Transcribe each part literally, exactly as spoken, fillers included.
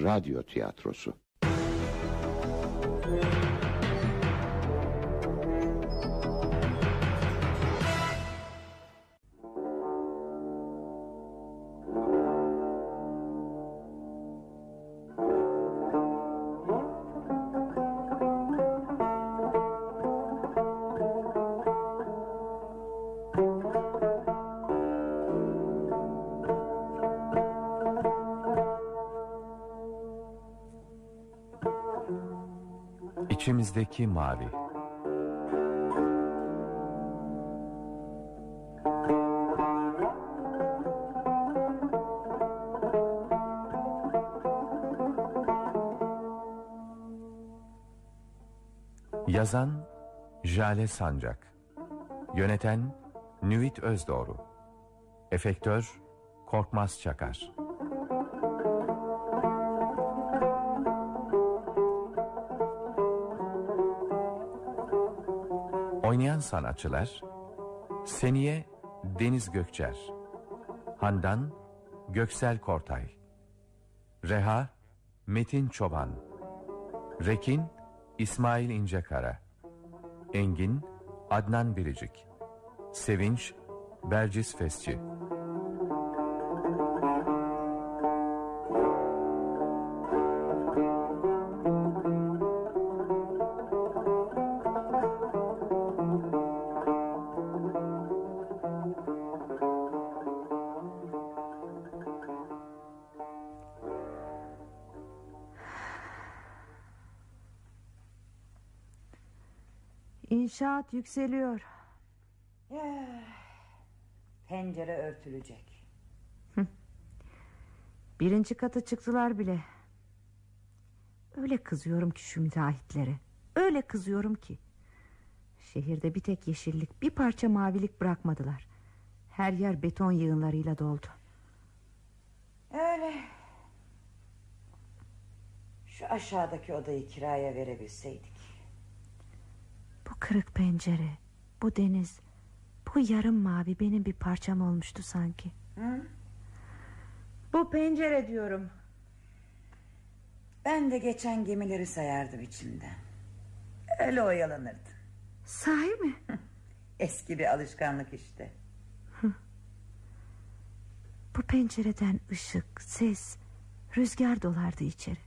radyo tiyatrosu. İçimizdeki mavi. Yazan Jale Sancak, yöneten Nüvit Özdoğru, efektör Korkmaz Çakar. Oynayan sanatçılar: Seniye Deniz Gökçer, Handan Göksel Kortay, Reha Metin Çoban, Rekin İsmail İncekara, Engin Adnan Biricik, Sevinç Bercis Fesçi. İnşaat yükseliyor. Ya, pencere örtülecek. Birinci katı çıktılar bile. Öyle kızıyorum ki şu müteahhitlere. Öyle kızıyorum ki. Şehirde bir tek yeşillik, bir parça mavilik bırakmadılar. Her yer beton yığınlarıyla doldu. Öyle. Şu aşağıdaki odayı kiraya verebilseydik. Bu kırık pencere, bu deniz, bu yarım mavi benim bir parçam olmuştu sanki. Hı? Bu pencere diyorum. Ben de geçen gemileri sayardım içimden. Öyle oyalanırdım. Sahi mi? Eski bir alışkanlık işte. Bu pencereden ışık, ses, rüzgar dolardı içeri.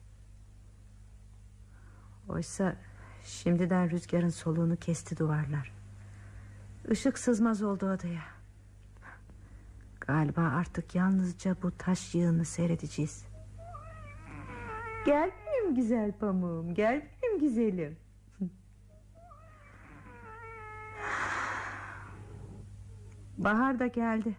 Oysa şimdiden rüzgarın soluğunu kesti duvarlar. Işık sızmaz oldu odaya. Galiba artık yalnızca bu taş yığını seyredeceğiz. Gel benim güzel pamuğum, gel benim güzelim. Bahar da geldi.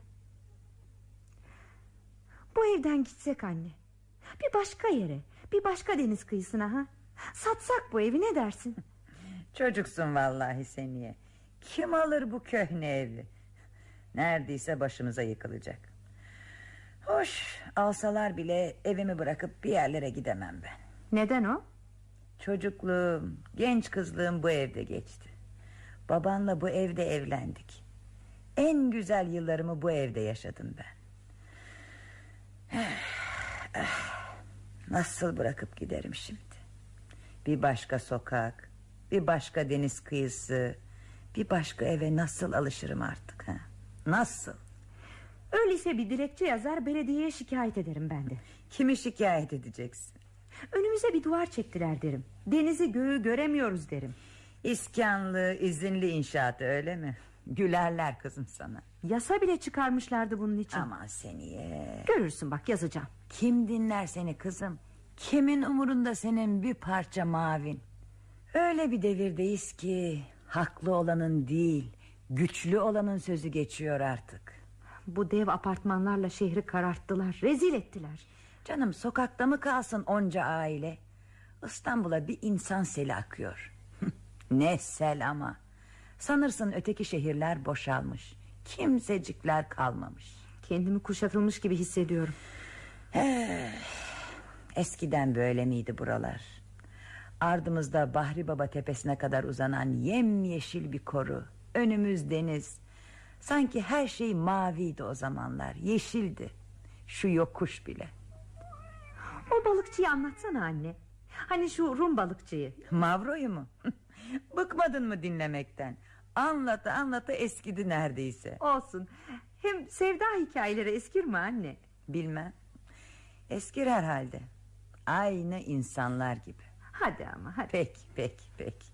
Bu evden gitsek anne. Bir başka yere, bir başka deniz kıyısına ha. Satsak bu evi, ne dersin? Çocuksun vallahi Seniye. Kim alır bu köhne evi? Neredeyse başımıza yıkılacak. Hoş, alsalar bile evimi bırakıp bir yerlere gidemem ben. Neden o? Çocukluğum, genç kızlığım bu evde geçti. Babanla bu evde evlendik. En güzel yıllarımı bu evde yaşadım ben. Nasıl bırakıp giderim şimdi? Bir başka sokak, bir başka deniz kıyısı, bir başka eve nasıl alışırım artık ha? Nasıl? Öyleyse bir dilekçe yazar, belediyeye şikayet ederim ben de. Kimi şikayet edeceksin? Önümüze bir duvar çektiler derim. Denizi göğü göremiyoruz derim. İskanlı, izinli inşaatı, öyle mi? Gülerler kızım sana. Yasa bile çıkarmışlardı bunun için. Aman Seniye. Görürsün bak, yazacağım. Kim dinler seni kızım? Kimin umurunda senin bir parça mavin? Öyle bir devirdeyiz ki haklı olanın değil, güçlü olanın sözü geçiyor artık. Bu dev apartmanlarla şehri kararttılar, rezil ettiler. Canım, sokakta mı kalsın onca aile? İstanbul'a bir insan seli akıyor. Ne sel ama. Sanırsın öteki şehirler boşalmış, kimsecikler kalmamış. Kendimi kuşatılmış gibi hissediyorum. Eskiden böyle miydi buralar? Ardımızda Bahri Baba tepesine kadar uzanan yemyeşil bir koru, önümüz deniz. Sanki her şey maviydi o zamanlar, yeşildi. Şu yokuş bile. O balıkçıyı anlatsana anne. Hani şu Rum balıkçıyı. Mavro'yu mu? Bıkmadın mı dinlemekten? Anlata anlata eskidi neredeyse. Olsun. Hem sevda hikayeleri eskir mi anne? Bilmem. Eskir herhalde. Aynı insanlar gibi. Hadi ama hadi. Peki peki peki.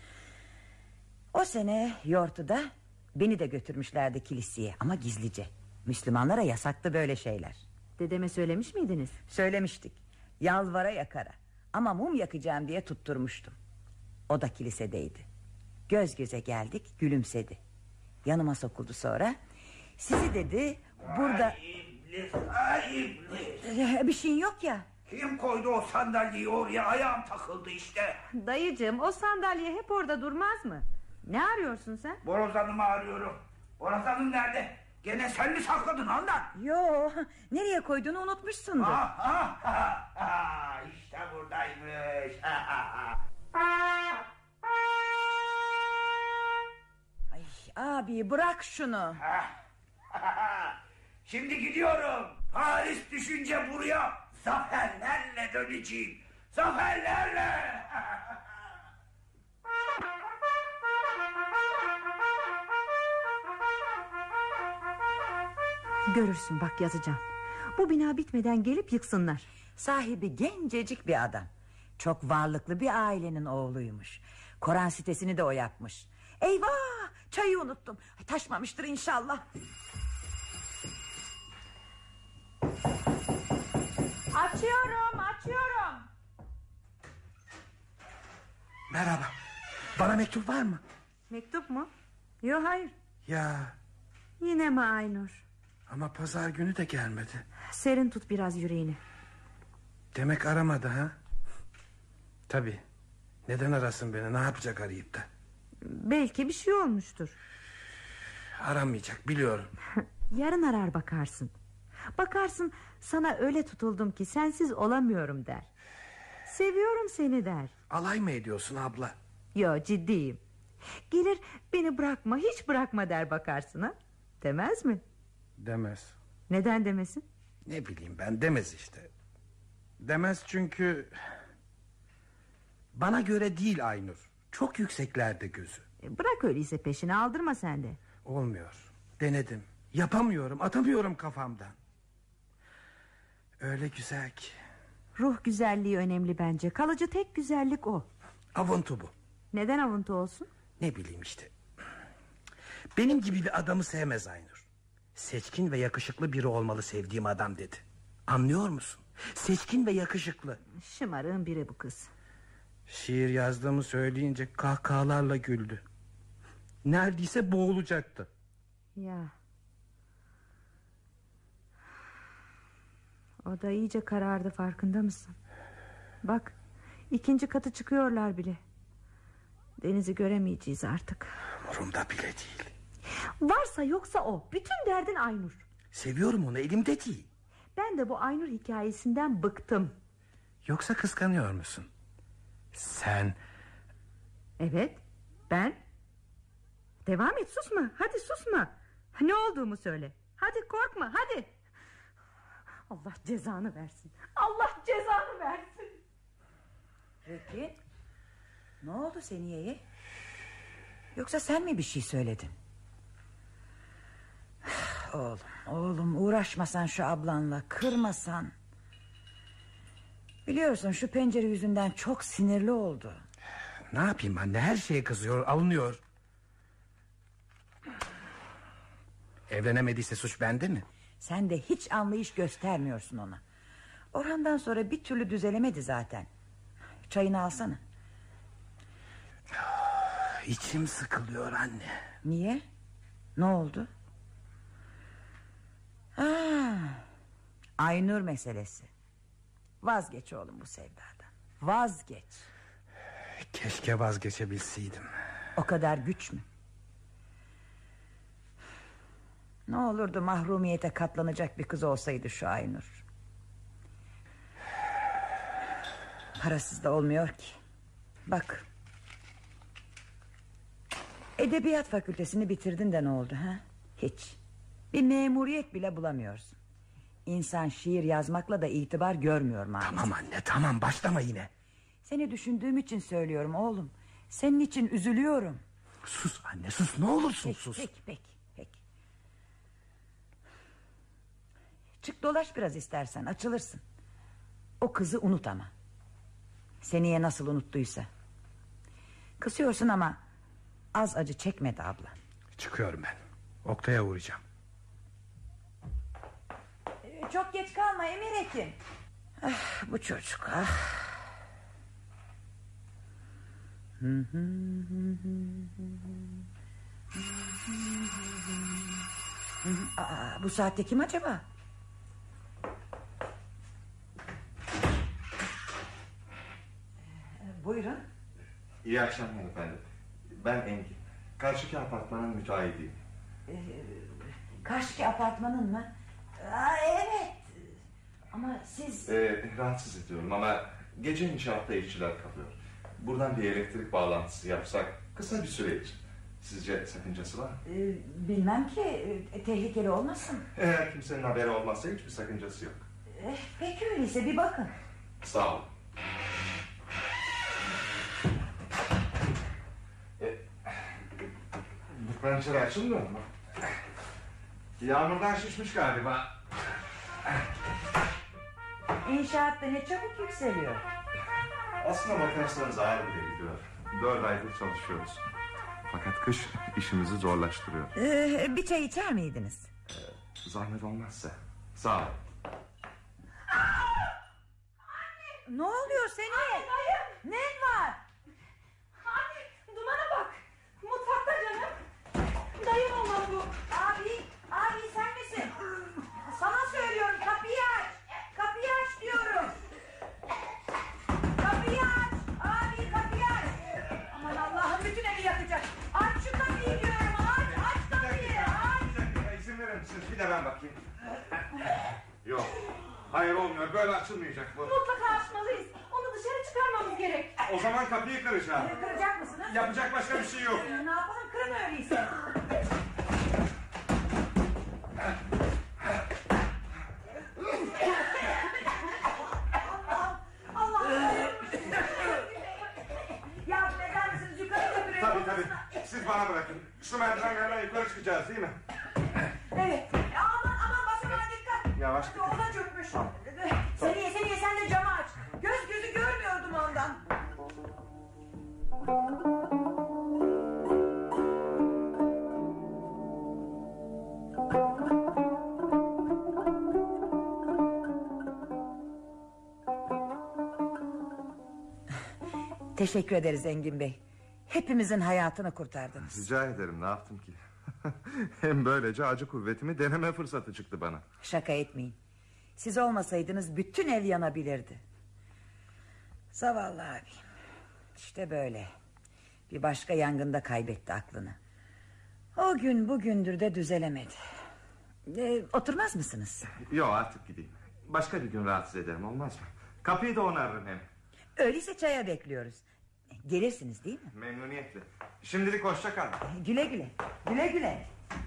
O sene Yortu'da beni de götürmüşlerdi kiliseye, ama gizlice. Müslümanlara yasaktı böyle şeyler. Dedeme söylemiş miydiniz? Söylemiştik. Yalvara yakara. Ama mum yakacağım diye tutturmuştum. O da kilisedeydi. Göz göze geldik, gülümsedi. Yanıma sokuldu sonra. Sizi dedi burada... Ay iblis, ay iblis. Bir şeyin yok ya. Kim koydu o sandalyeyi oraya? Ayağım takıldı işte. Dayıcığım, o sandalye hep orada durmaz mı? Ne arıyorsun sen? Borazanımı arıyorum. Borazanım nerede? Gene sen mi sakladın Handan? Yo, nereye koyduğunu unutmuşsundur. Ha, ha, ha, ha. İşte buradaymış. Ha, ha, ha. Ay abi, bırak şunu. Ha, ha, ha. Şimdi gidiyorum. Paris düşünce buraya zaferlerle döneceğim. Zaferlerle. Görürsün bak, yazacağım. Bu bina bitmeden gelip yıksınlar. Sahibi gencecik bir adam. Çok varlıklı bir ailenin oğluymuş. Koran sitesini de o yapmış. Eyvah, çayı unuttum. Ay, taşmamıştır inşallah. Açıyorum, açıyorum. Merhaba. Bana mektup var mı? Mektup mu? Yok, hayır. Ya Yine mi Aynur? ama pazar günü de gelmedi. Serin tut biraz yüreğini. Demek aramadı ha? Tabii. Neden arasın beni? Ne yapacak arayıp da? Belki bir şey olmuştur. Aramayacak, biliyorum. Yarın arar, bakarsın. Bakarsın sana öyle tutuldum ki sensiz olamıyorum der. Seviyorum seni der. Alay mı ediyorsun abla? Yo, ciddiyim. Gelir, beni bırakma, hiç bırakma der, bakarsın ha. Demez mi? Demez. Neden demesin? Ne bileyim ben, demez işte. Demez çünkü bana göre değil Aynur. Çok yükseklerde gözü. E, bırak öyleyse, peşini aldırma sen de. Olmuyor. Denedim. Yapamıyorum, atamıyorum kafamdan. Öyle güzel ki. Ruh güzelliği önemli bence. Kalıcı tek güzellik o. Avuntu bu. Neden avuntu olsun? Ne bileyim işte. Benim gibi bir adamı sevmez Aynur. Seçkin ve yakışıklı biri olmalı sevdiğim adam dedi. Anlıyor musun? Seçkin ve yakışıklı. Şımarığın biri bu kız. Şiir yazdığımı söyleyince kahkahalarla güldü. Neredeyse boğulacaktı. Ya. O da iyice karardı, farkında mısın? Bak, ikinci katı çıkıyorlar bile. Denizi göremeyeceğiz artık. Umurumda bile değil. Varsa yoksa o. Bütün derdin Aynur. Seviyorum onu, elimde değil. Ben de bu Aynur hikayesinden bıktım. Yoksa kıskanıyor musun? Sen... Evet, ben. Devam et, susma. Hadi susma. Ne olduğumu söyle. Hadi korkma, hadi. Allah cezanı versin. Allah cezanı versin. Peki, ne oldu Seniye'ye? Yoksa sen mi bir şey söyledin? Oğlum, oğlum, uğraşmasan şu ablanla, kırmasan. Biliyorsun şu pencere yüzünden çok sinirli oldu. Ne yapayım anne, her şeye kızıyor, alınıyor. Evlenemediyse suç bende mi? Sen de hiç anlayış göstermiyorsun ona. Orhan'dan sonra bir türlü düzelemedi zaten. Çayını alsana. İçim sıkılıyor anne. Niye? Ne oldu? Ha, Aynur meselesi. Vazgeç oğlum bu sevdadan. Vazgeç. Keşke vazgeçebilseydim. O kadar güç mü? Ne olurdu mahrumiyete katlanacak bir kız olsaydı şu Aynur. Parasız da olmuyor ki. Bak, Edebiyat fakültesini bitirdin de ne oldu ha? Hiç. Bir memuriyet bile bulamıyorsun. İnsan şiir yazmakla da itibar görmüyor maalesef. Tamam anne, tamam, başlama yine. Seni düşündüğüm için söylüyorum oğlum. Senin için üzülüyorum. Sus anne, sus, ne olursun peki, sus. Peki peki peki. Çık dolaş biraz istersen, açılırsın. O kızı unut ama. Seneye nasıl unuttuysa. Kısıyorsun ama az acı çekmedi abla. Çıkıyorum ben. Oktay'a uğrayacağım. Ee, çok geç kalma Emir Ekin. Ah, bu çocuk ah. Aa, bu saatte kim acaba? Buyurun. İyi akşamlar efendim. Ben Engin. Karşıki apartmanın müteahhidiyim. Ee, karşıki apartmanın mı? Aa, evet. Ama siz... Ee, rahatsız ediyorum ama gece inşaatta işçiler kalıyor. Buradan bir elektrik bağlantısı yapsak kısa bir süre için. Sizce sakıncası var mı? Ee, bilmem ki, e, tehlikeli olmasın. Eğer kimsenin haberi olmazsa hiçbir sakıncası yok. Ee, peki öyleyse bir bakın. Sağ olun. Ee, bu pencere açılmıyor mu? Yağmurdan şişmiş galiba. İnşaatta ne çabuk yükseliyor. Aslına bakarsanız ağır bile gidiyor. Dört aydır çalışıyoruz. Fakat kış işimizi zorlaştırıyor. Ee, bir çay içer miydiniz? Ee, zahmet olmazsa. Sağ olun. Ne oluyor senin? Ne var? Anne, dumana bak. Mutfakta canım. Dayım olmalı bu. Abi, abi sen misin? Sana söylüyorum, kapıyı aç. Kapıyı aç diyorum. Kapıyı aç. Abi kapıyı aç. Aman Allah'ım, bütün evi yakacak. Aç şu kapıyı diyorum. Aç, aç kapıyı. Aç. Bir dakika izin verir misiniz? Bir de ben bakayım. Yok. Hayır, olmuyor. Böyle açılmayacak bu. Mutlaka açmalıyız. Onu dışarı çıkarmamız gerek. O zaman kapıyı kıracağım. Kıracak mısınız? Yapacak başka bir şey yok. Ee, ne yapalım, kırın öyleyse. Allah'ım. Yardım eder misiniz? Yukarı götürüyorum. Tabii tabii. Siz bana bırakın. Şu merdivenlerden yukarı çıkacağız değil mi? Evet. Aman aman, basına dikkat. Yavaş. Ona çökmüş. Tamam. Seniye seniye sen de camı aç. Göz gözü görmüyordum ondan. Teşekkür ederiz Engin Bey. Hepimizin hayatını kurtardınız. Rica ederim, ne yaptım ki? Hem böylece acı kuvvetimi deneme fırsatı çıktı bana. Şaka etmeyin. Siz olmasaydınız bütün ev yanabilirdi. Zavallı abim. İşte böyle. Bir başka yangında kaybetti aklını. O gün bugündür de düzelemedi. Ee, oturmaz mısınız? Yok, artık gideyim. Başka bir gün rahatsız ederim, olmaz mı? Kapıyı da onarırım hem. Öyleyse çaya bekliyoruz. Gelirsiniz değil mi? Memnuniyetle. Şimdilik hoşça kal. Güle güle. Güle güle.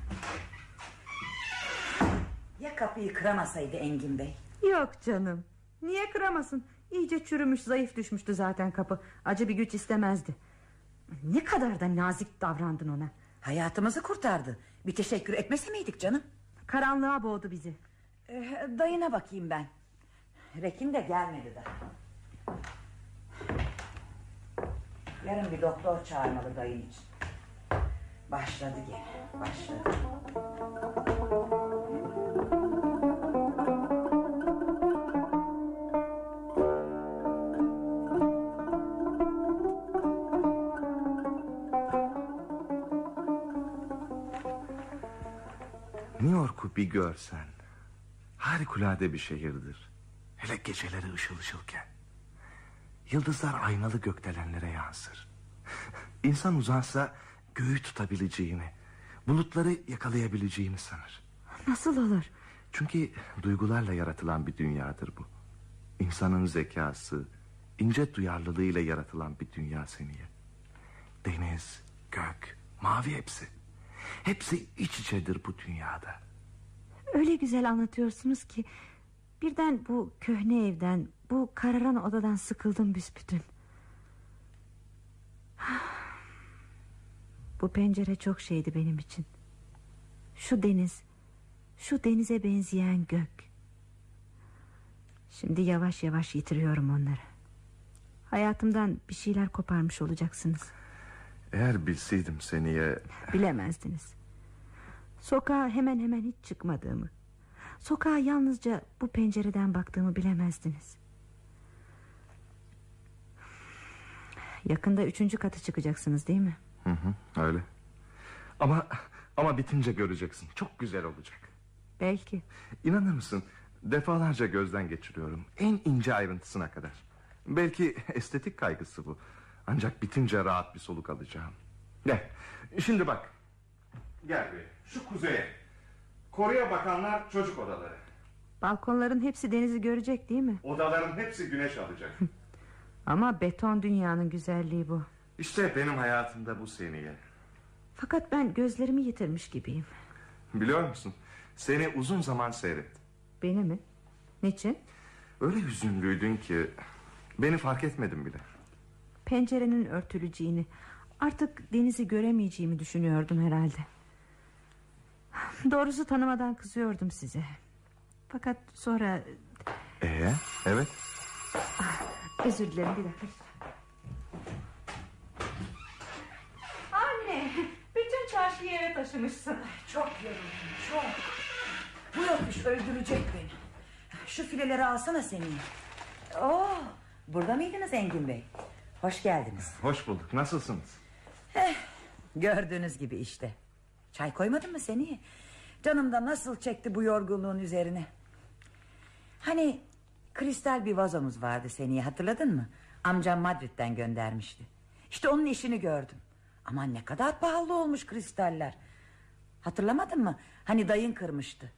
Ya kapıyı kıramasaydı Engin Bey? Yok canım. Niye kıramasın? İyice çürümüş, zayıf düşmüştü zaten kapı. Acı bir güç istemezdi. Ne kadar da nazik davrandın ona. Hayatımızı kurtardı. Bir teşekkür etmese miydik canım? Karanlığa boğdu bizi. Ee, dayına bakayım ben. Rekin de gelmedi daha. Yarın bir doktor çağırmalı dayın için. Başladı gene, başladı. New York'u bir görsen, harikulade bir şehirdir. Hele geceleri ışıl ışılken. Yıldızlar aynalı gökdelenlere yansır. İnsan uzansa göğü tutabileceğini, bulutları yakalayabileceğini sanır. Nasıl olur? Çünkü duygularla yaratılan bir dünyadır bu. İnsanın zekası, ince duyarlılığıyla yaratılan bir dünya Seniye. Deniz, gök, mavi hepsi. Hepsi iç içedir bu dünyada. Öyle güzel anlatıyorsunuz ki Birden bu köhne evden, bu kararan odadan sıkıldım büsbütün. Bu pencere çok şeydi benim için. Şu deniz, şu denize benzeyen gök. Şimdi yavaş yavaş yitiriyorum onları. Hayatımdan bir şeyler koparmış olacaksınız. Eğer bilseydim Seniye... Bilemezdiniz. Sokağa hemen hemen hiç çıkmadığımı, sokağa yalnızca bu pencereden baktığımı bilemezdiniz. Yakında üçüncü katı çıkacaksınız değil mi? Hı hı, öyle. Ama ama bitince göreceksin, çok güzel olacak. Belki. İnanır mısın, defalarca gözden geçiriyorum, en ince ayrıntısına kadar. Belki estetik kaygısı bu. Ancak bitince rahat bir soluk alacağım. Gel, şimdi bak. Gel be, şu kuzeye. Koruya bakanlar çocuk odaları. Balkonların hepsi denizi görecek değil mi? Odaların hepsi güneş alacak. Ama beton dünyanın güzelliği bu. İşte benim hayatımda bu Seniye. Fakat ben gözlerimi yitirmiş gibiyim. Biliyor musun, seni uzun zaman seyrettim. Beni mi? Niçin? Öyle hüzünlüydün ki beni fark etmedim bile. Pencerenin örtüleceğini, artık denizi göremeyeceğimi düşünüyordum herhalde. Doğrusu tanımadan kızıyordum size. Fakat sonra... Ee, evet. Ah, özür dilerim, bir dakika. Anne, bütün çarşıyı eve taşımışsın. Çok yoruldum, çok. Bu yokuş öldürecek beni. Şu fileleri alsana Seniye. Oo, burada mıydınız Engin Bey? Hoş geldiniz. Hoş bulduk, nasılsınız? Eh, gördüğünüz gibi işte. Çay koymadın mı Seniye? Canım da nasıl çekti bu yorgunluğun üzerine. Hani kristal bir vazomuz vardı Seniye, hatırladın mı? Amcam Madrid'den göndermişti. İşte onun işini gördüm. Aman ne kadar pahalı olmuş kristaller. Hatırlamadın mı? Hani dayın kırmıştı.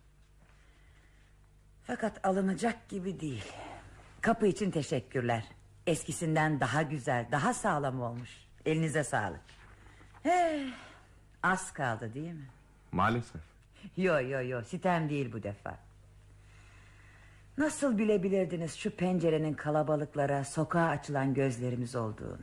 Fakat alınacak gibi değil. Kapı için teşekkürler. Eskisinden daha güzel, daha sağlam olmuş. Elinize sağlık. He, az kaldı değil mi? Maalesef. Yo yo yo, sitem değil bu defa. Nasıl bilebilirdiniz şu pencerenin kalabalıklara, sokağa açılan gözlerimiz olduğunu?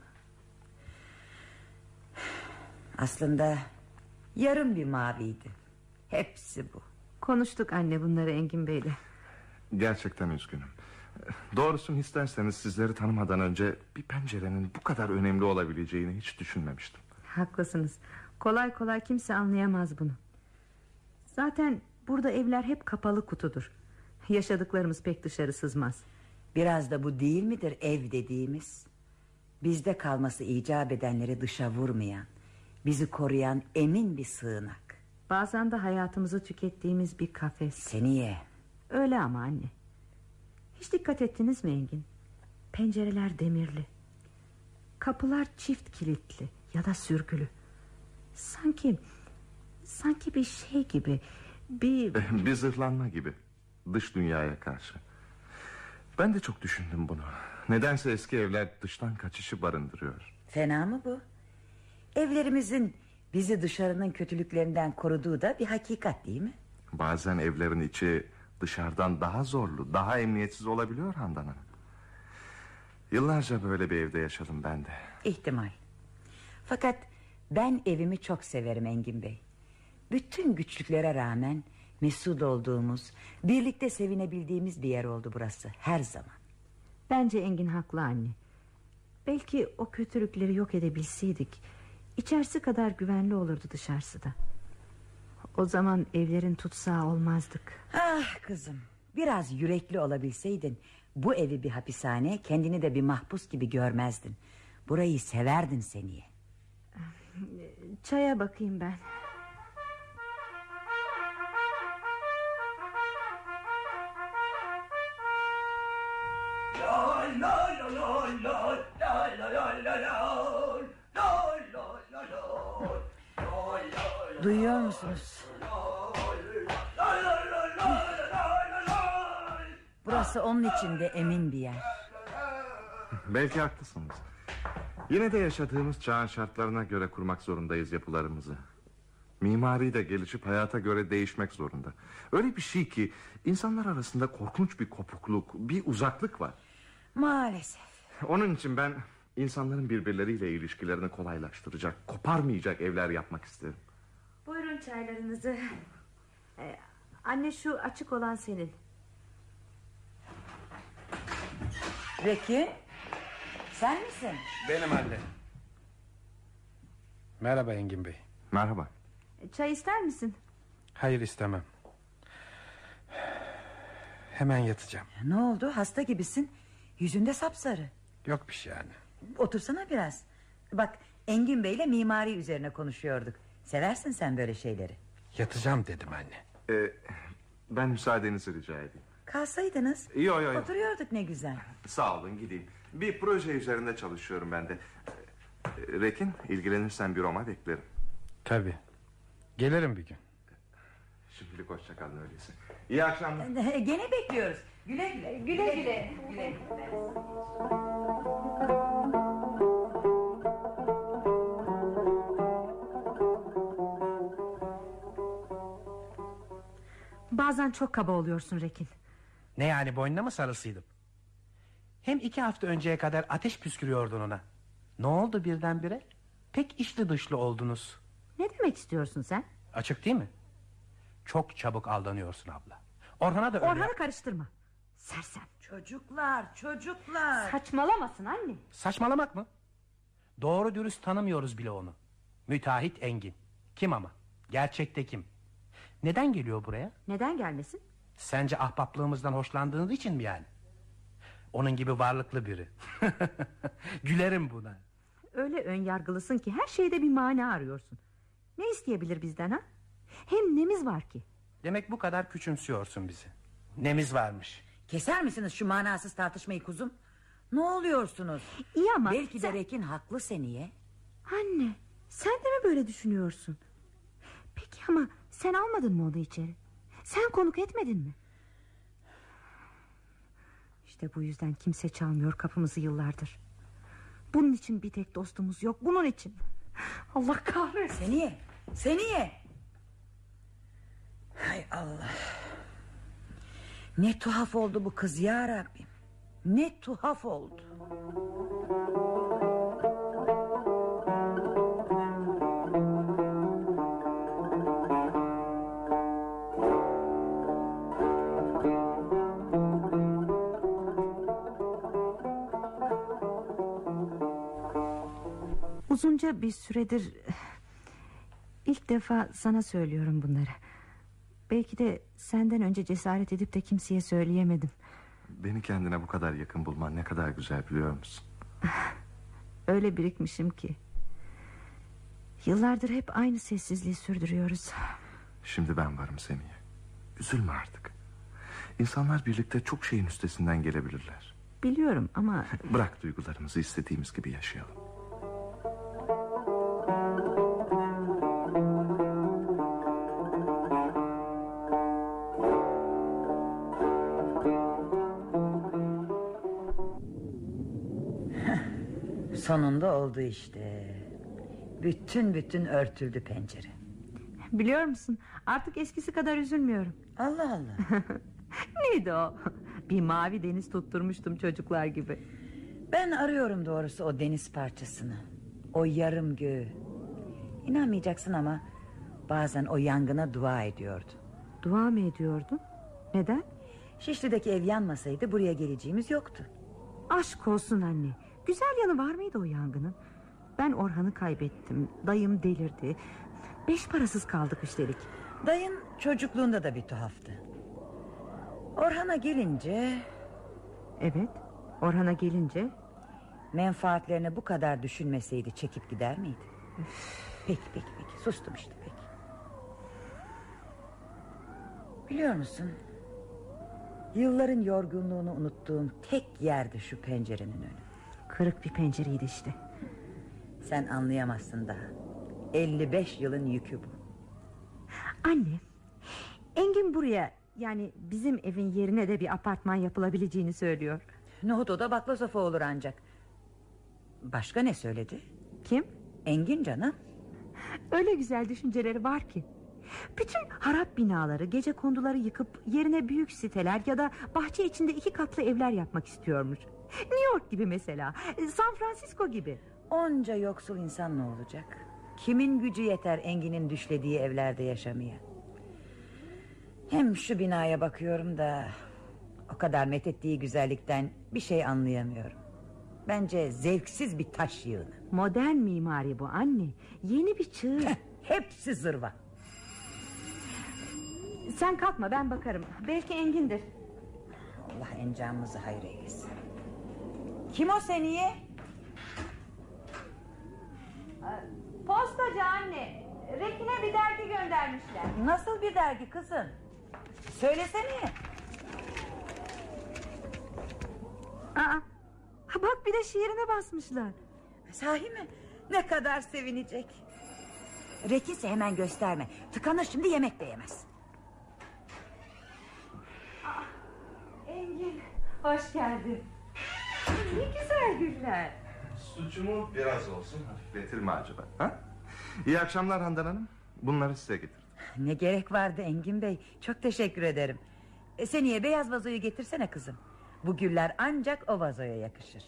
Aslında yarım bir maviydi. Hepsi bu. Konuştuk anne bunları Engin Bey'le. Gerçekten üzgünüm. Doğrusunu isterseniz sizleri tanımadan önce bir pencerenin bu kadar önemli olabileceğini hiç düşünmemiştim. Haklısınız. Kolay kolay kimse anlayamaz bunu. Zaten burada evler hep kapalı kutudur. Yaşadıklarımız pek dışarı sızmaz. Biraz da bu değil midir ev dediğimiz? Bizde kalması icap edenleri dışa vurmayan, bizi koruyan emin bir sığınak. Bazen de hayatımızı tükettiğimiz bir kafes. Seniye. Öyle ama anne. Hiç dikkat ettiniz mi Engin? Pencereler demirli, kapılar çift kilitli ya da sürgülü. Sanki Sanki bir şey gibi, Bir Bir zırhlanma gibi dış dünyaya karşı. Ben de çok düşündüm bunu. Nedense eski evler dıştan kaçışı barındırıyor. Fena mı bu? Evlerimizin bizi dışarının kötülüklerinden koruduğu da bir hakikat değil mi? Bazen evlerin içi dışarıdan daha zorlu, daha emniyetsiz olabiliyor Handan Hanım. Yıllarca böyle bir evde yaşadım ben de. İhtimal. Fakat ben evimi çok severim Engin Bey. Bütün güçlüklere rağmen mesut olduğumuz, birlikte sevinebildiğimiz bir yer oldu burası her zaman. Bence Engin haklı anne. Belki o kötülükleri yok edebilseydik, içerisi kadar güvenli olurdu dışarısı da. O zaman evlerin tutsağı olmazdık. Ah kızım, biraz yürekli olabilseydin bu evi bir hapishane, kendini de bir mahpus gibi görmezdin. Burayı severdin Seniye. Çaya bakayım ben. Duyuyor musunuz? Burası onun için de emin bir yer. Belki haklısınız. Yine de yaşadığımız çağın şartlarına göre kurmak zorundayız yapılarımızı. Mimari de gelişip hayata göre değişmek zorunda. Öyle bir şey ki insanlar arasında korkunç bir kopukluk, bir uzaklık var. Maalesef. Onun için ben insanların birbirleriyle ilişkilerini kolaylaştıracak, koparmayacak evler yapmak isterim. Buyurun çaylarınızı. Ee, anne, şu açık olan senin. Reki, sen misin? Benim anne. Merhaba Engin Bey. Merhaba. Çay ister misin? Hayır, istemem. Hemen yatacağım. Ne oldu, hasta gibisin? Yüzünde sapsarı. Yok bir şey anne. Otursana biraz. Bak, Engin Bey'le mimari üzerine konuşuyorduk. Seversin sen böyle şeyleri. Yatacağım dedim anne. Ee, ben müsaadenizi rica edeyim. Kalsaydınız. Yo, yo, yo. Oturuyorduk ne güzel. Sağ olun, gideyim. Bir proje üzerinde çalışıyorum ben de. Ee, Rekin, ilgilenirsen büroma beklerim. Tabii. Gelirim bir gün. Şimdilik hoşça kalın öyleyse. İyi akşamlar. Gene bekliyoruz. Güle güle. Güle güle. Güle güle. Bazen çok kaba oluyorsun Rekin. Ne yani, boynuna mı sarılsıydım? Hem iki hafta önceye kadar ateş püskürüyordun ona. Ne oldu birdenbire? Pek içli dışlı oldunuz. Ne demek istiyorsun sen? Açık değil mi? Çok çabuk aldanıyorsun abla. Orhan'a da öyle. Orhan'ı karıştırma. Sersem. Çocuklar, çocuklar. Saçmalamasın anne. Saçmalamak mı? Doğru dürüst tanımıyoruz bile onu. Müteahhit Engin. Kim ama? Gerçekte kim? Neden geliyor buraya? Neden gelmesin? Sence ahbaplığımızdan hoşlandığınız için mi yani? Onun gibi varlıklı biri. Gülerim buna. Öyle önyargılısın ki her şeyde bir mana arıyorsun. Ne isteyebilir bizden ha? Hem nemiz var ki? Demek bu kadar küçümsüyorsun bizi. Nemiz varmış. Keser misiniz şu manasız tartışmayı kuzum? Ne oluyorsunuz? İyi ama Belki sen... de Rekin haklı Seniye. Anne, sen de mi böyle düşünüyorsun? Peki ama sen almadın mı onu içeri? Sen konuk etmedin mi? İşte bu yüzden kimse çalmıyor kapımızı yıllardır. Bunun için bir tek dostumuz yok. Bunun için. Allah kahretsin. Seniye, Seniye. Hay Allah. Ne tuhaf oldu bu kız ya Rabbim. Ne tuhaf oldu. Uzunca bir süredir ilk defa sana söylüyorum bunları. Belki de senden önce cesaret edip de kimseye söyleyemedim. Beni kendine bu kadar yakın bulman ne kadar güzel, biliyor musun? Öyle birikmişim ki. Yıllardır hep aynı sessizliği sürdürüyoruz. Şimdi ben varım Seniye. Üzülme artık. İnsanlar birlikte çok şeyin üstesinden gelebilirler. Biliyorum ama... Bırak duygularımızı istediğimiz gibi yaşayalım. Sonunda oldu işte. Bütün bütün örtüldü pencere. Biliyor musun, artık eskisi kadar üzülmüyorum. Allah Allah. Neydi o? Bir mavi deniz tutturmuştum çocuklar gibi. Ben arıyorum doğrusu o deniz parçasını. O yarım göğü. İnanmayacaksın ama bazen o yangına dua ediyordu. Dua mı ediyordun? Neden? Şişli'deki ev yanmasaydı buraya geleceğimiz yoktu. Aşk olsun anne. Güzel yanı var mıydı o yangının? Ben Orhan'ı kaybettim. Dayım delirdi. Beş parasız kaldık üstelik. Dayın çocukluğunda da bir tuhaftı. Orhan'a gelince... Evet, Orhan'a gelince... Menfaatlerine bu kadar düşünmeseydi çekip gider miydi? Peki peki peki, sustum işte peki. Biliyor musun, yılların yorgunluğunu unuttuğum tek yerdi şu pencerenin önü. Kırık bir pencereydi işte. Sen anlayamazsın daha. elli beş yılın yükü bu. Anne, Engin buraya, yani bizim evin yerine de bir apartman yapılabileceğini söylüyor. Nohut oda bakla sofa olur ancak. Başka ne söyledi? Kim? Engin canım. Öyle güzel düşünceleri var ki. Bütün harap binaları, gecekonduları yıkıp yerine büyük siteler ya da bahçe içinde iki katlı evler yapmak istiyormuş. New York gibi mesela, San Francisco gibi. Onca yoksul insan ne olacak? Kimin gücü yeter Engin'in düşlediği evlerde yaşamaya? Hem şu binaya bakıyorum da o kadar methettiği güzellikten bir şey anlayamıyorum. Bence zevksiz bir taş yığını. Modern mimari bu anne. Yeni bir çığ. Hepsi zırva. Sen kalkma, ben bakarım. Belki Engin'dir. Allah encamımızı hayır eylesin. Kim o Seniye? Postacı anne. Rekin'e bir dergi göndermişler. Nasıl bir dergi kızım? Söylesene. Aa, bak bir de şiirine basmışlar. Sahi mi? Ne kadar sevinecek. Rekinse hemen gösterme. Tıkanır şimdi, yemek de yemez. Aa, Engin, hoş geldin. Ne güzel güller. Suçumu biraz olsun hafifletir mi acaba? Ha? İyi akşamlar Handan Hanım. Bunları size getirdim. Ne gerek vardı Engin Bey? Çok teşekkür ederim. e, Seniye beyaz vazoyu getirsene kızım. Bu güller ancak o vazoya yakışır.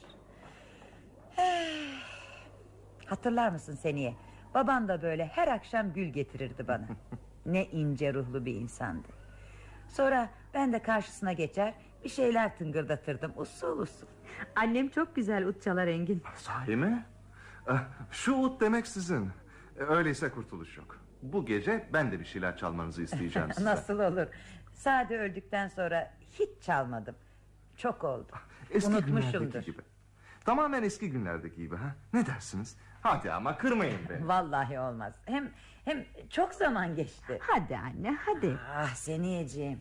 Hatırlar mısın Seniye? Baban da böyle her akşam gül getirirdi bana. Ne ince ruhlu bir insandı. Sonra ben de karşısına geçer bir şeyler tıngırdatırdım usul usul. Annem çok güzel ut çalar Engin. Sahi mi? Şu ut demek sizin. Öyleyse kurtuluş yok. Bu gece ben de bir şeyler çalmanızı isteyeceğim size. Nasıl olur? Sade öldükten sonra hiç çalmadım. Çok oldu. Eski Unutmuşumdur. günlerdeki gibi. Tamamen eski günlerdeki gibi ha? Ne dersiniz? Hadi ama kırmayın beni. Vallahi olmaz. Hem hem çok zaman geçti. Hadi anne, hadi. Ah Seniyeciğim.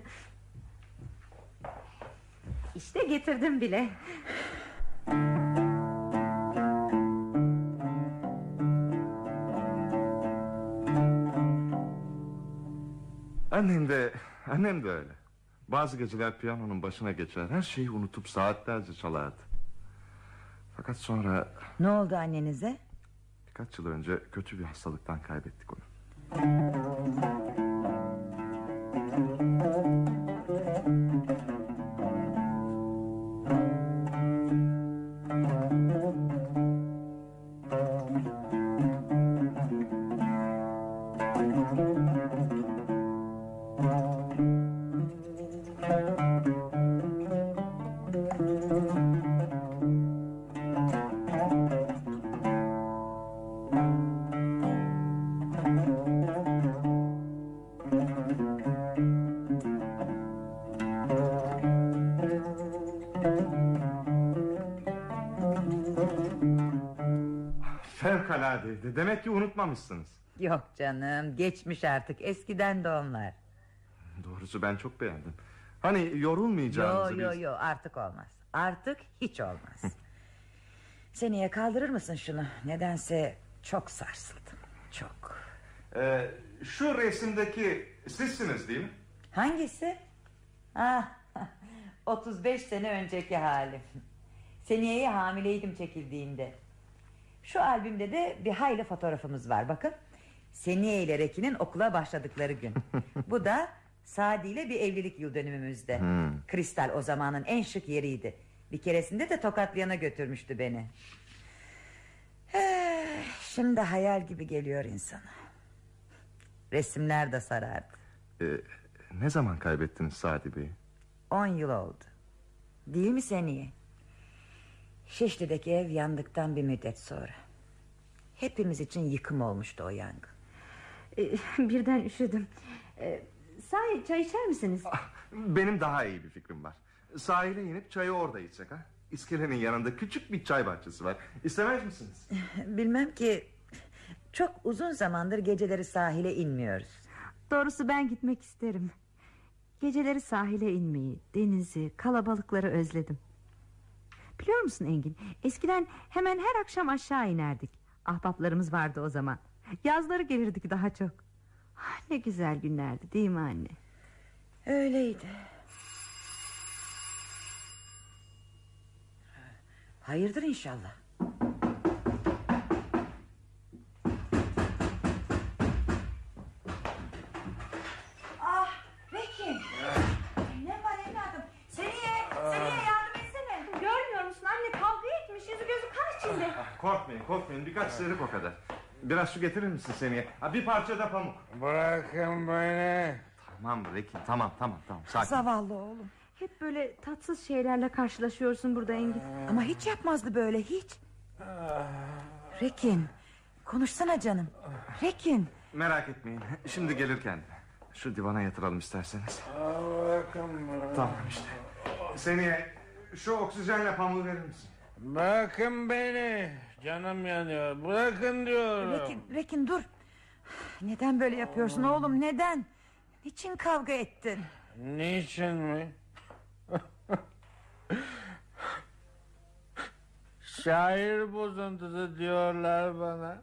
İşte getirdim bile. Annem de annem de öyle. Bazı geceler piyanonun başına geçer, her şeyi unutup saatlerce çalardı. Fakat sonra... Ne oldu annenize? Birkaç yıl önce kötü bir hastalıktan kaybettik onu. Fevkaladeydi. Demek ki unutmamışsınız. Yok canım, geçmiş artık. Eskiden de onlar. Doğrusu ben çok beğendim. Hani yorulmayacağınızı... Yo yo biz... yo artık olmaz. Artık hiç olmaz. Seniye kaldırır mısın şunu? Nedense çok sarsıldım. Çok. Ee, şu resimdeki sizsiniz değil mi? Hangisi? Ah, otuz beş sene önceki halim. Seniye'ye hamileydim çekildiğinde. Şu albümde de bir hayli fotoğrafımız var bakın. Seniye ile Rekin'in okula başladıkları gün. Bu da Sadi ile bir evlilik yıl dönümümüzde. hmm. Kristal o zamanın en şık yeriydi. Bir keresinde de Tokatlıyan'a götürmüştü beni. eh, Şimdi hayal gibi geliyor insana. Resimler de sarardı. ee, Ne zaman kaybettiniz Sadi Bey'i? On yıl oldu. Değil mi Seniye? Şişli'deki ev yandıktan bir müddet sonra. Hepimiz için yıkım olmuştu o yangın. Ee, birden üşüdüm. Ee, sahi çay içer misiniz? Ah, benim daha iyi bir fikrim var. Sahile inip çayı orada içsek ha? İskelenin yanında küçük bir çay bahçesi var. İstemez misiniz? Bilmem ki. Çok uzun zamandır geceleri sahile inmiyoruz. Doğrusu ben gitmek isterim. Geceleri sahile inmeyi, denizi, kalabalıkları özledim. Biliyor musun Engin? Eskiden hemen her akşam aşağı inerdik. Ahbaplarımız vardı o zaman. Yazları gelirdik daha çok. Ah, ne güzel günlerdi değil mi anne? Öyleydi. Hayırdır inşallah. Korkmayın korkmayın, birkaç sıyrık o kadar. Biraz su getirir misin Seniye? Ha, bir parça da pamuk. Bırakın beni. Tamam Rekin, tamam tamam tamam sakin. Zavallı oğlum. Hep böyle tatsız şeylerle karşılaşıyorsun burada Engin. Ama hiç yapmazdı böyle, hiç. Rekin, konuşsana canım. Rekin. Merak etmeyin, şimdi gelirken şu divana yatıralım isterseniz. Bırakın beni. Tamam işte. Seniye, şu oksijenle pamuğu verir misin? Bırakın beni. Canım yanıyor. Bırakın diyorum. Rekin, Rekin dur. Neden böyle yapıyorsun oğlum, neden? Niçin kavga ettin? Niçin mi? Şair bozuntusu diyorlar bana.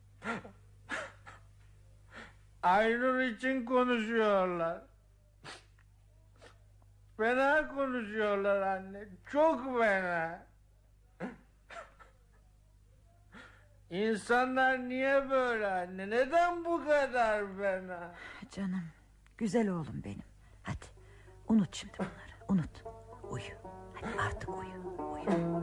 Aynur için konuşuyorlar. Fena konuşuyorlar anne. Çok fena. İnsanlar niye böyle anne? Neden bu kadar fena? Canım, güzel oğlum benim. Hadi unut şimdi bunları, unut. Uyu, hadi artık uyu, uyu.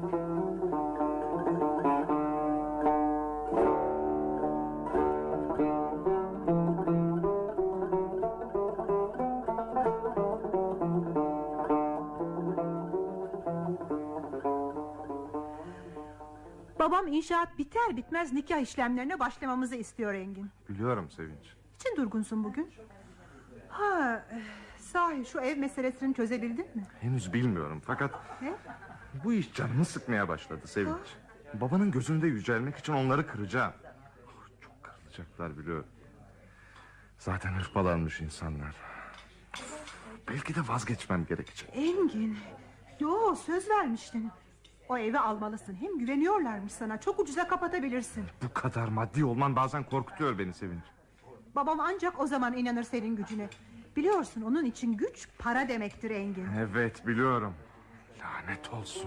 Babam inşaat biter bitmez nikah işlemlerine başlamamızı istiyor Engin. Biliyorum Sevinç. Niçin durgunsun bugün? Ha, sahi şu ev meselesini çözebildin mi? Henüz bilmiyorum fakat Ne? bu iş canımı sıkmaya başladı Sevinç. Babanın gözünde yücelmek için onları kıracağım. Oh, çok kırılacaklar biliyorum. Zaten hırpalanmış insanlar. Belki de vazgeçmem gerekecek. Engin, yo söz vermiştin. O evi almalısın, hem güveniyorlarmış sana. Çok ucuza kapatabilirsin. Bu kadar maddi olman bazen korkutuyor beni Sevinç. Babam ancak o zaman inanır senin gücüne. Biliyorsun onun için güç para demektir Engin. Evet biliyorum. Lanet olsun.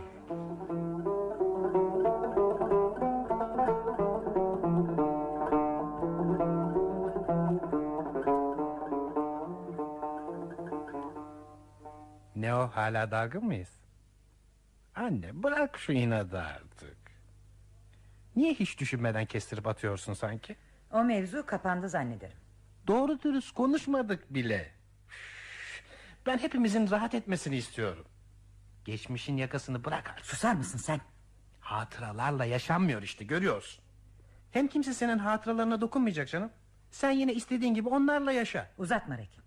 Ne o, hala dargın mıyız? Anne bırak şu inadı artık. Niye hiç düşünmeden kestirip atıyorsun sanki? O mevzu kapandı zannederim. Doğru dürüst konuşmadık bile. Ben hepimizin rahat etmesini istiyorum. Geçmişin yakasını bırak artık. Susar mısın sen? Hatıralarla yaşanmıyor işte, görüyorsun. Hem kimse senin hatıralarına dokunmayacak canım. Sen yine istediğin gibi onlarla yaşa. Uzatma Rekin.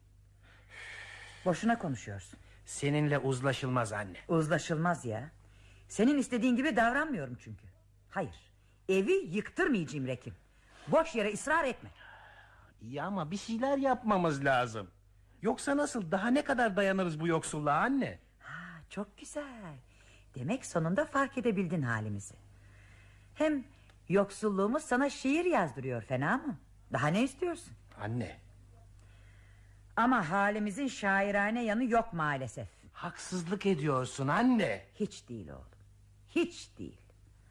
Boşuna konuşuyorsun. Seninle uzlaşılmaz anne. Uzlaşılmaz ya. Senin istediğin gibi davranmıyorum çünkü. Hayır, evi yıktırmayacağım Rekin. Boş yere ısrar etme. İyi ama bir şeyler yapmamız lazım. Yoksa nasıl, daha ne kadar dayanırız bu yoksulluğa anne? Ha, çok güzel. Demek sonunda fark edebildin halimizi. Hem yoksulluğumuz sana şiir yazdırıyor, fena mı? Daha ne istiyorsun? Anne. Ama halimizin şairane yanı yok maalesef. Haksızlık ediyorsun anne. Hiç değil oğlum, hiç değil.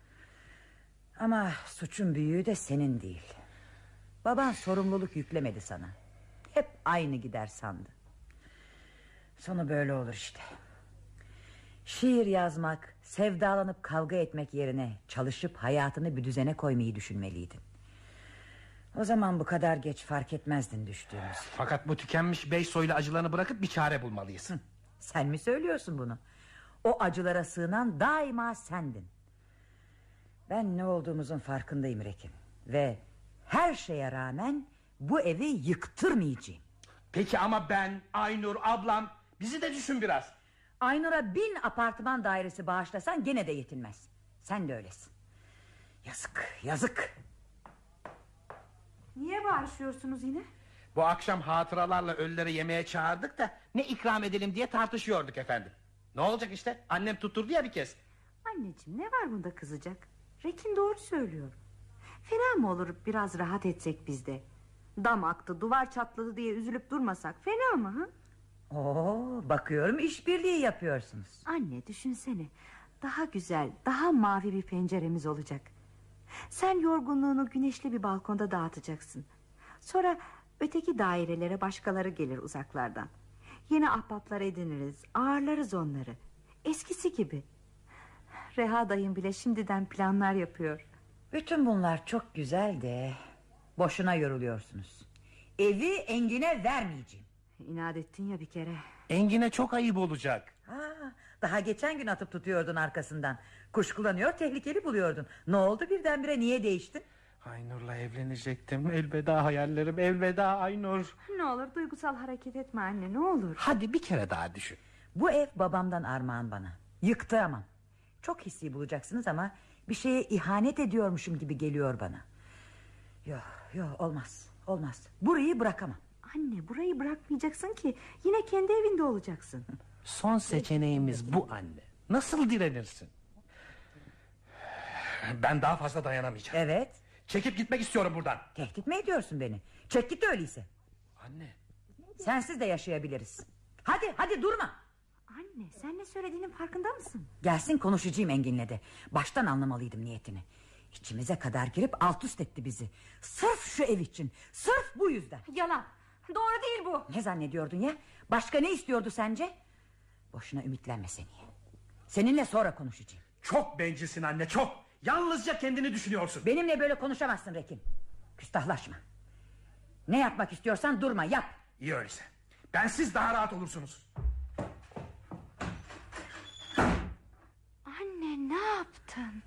Ama suçun büyüğü de senin değil. Baban sorumluluk yüklemedi sana. Hep aynı gider sandı. Sonu böyle olur işte. Şiir yazmak, sevdalanıp kavga etmek yerine çalışıp hayatını bir düzene koymayı düşünmeliydin. O zaman bu kadar geç fark etmezdin düştüğümüz. Fakat bu tükenmiş beş soylu acılarını bırakıp bir çare bulmalıyız. Hı, sen mi söylüyorsun bunu? O acılara sığınan daima sendin. Ben ne olduğumuzun farkındayım Rekin. Ve her şeye rağmen bu evi yıktırmayacağım. Peki ama ben, Aynur, ablam, bizi de düşün biraz. Aynur'a bin apartman dairesi bağışlasan gene de yetinmez. Sen de öylesin. Yazık, yazık. Niye bağırışıyorsunuz yine? Bu akşam hatıralarla ölülere yemeğe çağırdık da ne ikram edelim diye tartışıyorduk efendim. Ne olacak işte, annem tutturdu ya bir kez. Anneciğim, ne var bunda kızacak? Rekin doğru söylüyor. Fena mı olur biraz rahat etsek biz de? Dam aktı, duvar çatladı diye üzülüp durmasak fena mı? Ha? Oo, bakıyorum işbirliği yapıyorsunuz. Anne düşünsene, daha güzel, daha mavi bir penceremiz olacak. Sen yorgunluğunu güneşli bir balkonda dağıtacaksın. Sonra öteki dairelere başkaları gelir uzaklardan. Yeni ahbaplar ediniriz, ağırlarız onları. Eskisi gibi. Reha dayım bile şimdiden planlar yapıyor. Bütün bunlar çok güzel de boşuna yoruluyorsunuz. Evi Engin'e vermeyeceğim. İnat ettin ya bir kere. Engin'e çok ayıp olacak. Ha, daha geçen gün atıp tutuyordun arkasından. Kuşkulanıyor, tehlikeli buluyordun. Ne oldu birdenbire, niye değiştin? Aynur'la evlenecektim. Elveda hayallerim, elveda Aynur. Ne olur duygusal hareket etme anne, ne olur. Hadi bir kere daha düşün. Bu ev babamdan armağan bana. Yıktıramam. Çok hissi bulacaksınız ama bir şeye ihanet ediyormuşum gibi geliyor bana. Yok yok, olmaz olmaz. Burayı bırakamam. Anne, burayı bırakmayacaksın ki. Yine kendi evinde olacaksın. Son seçeneğimiz bu anne. Nasıl direnirsin? Ben daha fazla dayanamayacağım. Evet. Çekip gitmek istiyorum buradan. Tehdit mi ediyorsun beni? Çek git öyleyse. Anne. Sensiz de yaşayabiliriz. Hadi hadi durma. Anne, sen ne söylediğinin farkında mısın? Gelsin konuşacağım Engin'le de. Baştan anlamalıydım niyetini. İçimize kadar girip alt üst etti bizi. Sırf şu ev için. Sırf bu yüzden. Yalan. Doğru değil bu. Ne zannediyordun ya? Başka ne istiyordu sence? Boşuna ümitlenme Seniye. Seninle sonra konuşacağım. Çok bencilsin anne, çok. Yalnızca kendini düşünüyorsun. Benimle böyle konuşamazsın Rekin. Küstahlaşma. Ne yapmak istiyorsan durma, yap. İyi öyleyse. Bensiz daha rahat olursunuz. Anne, ne yaptın?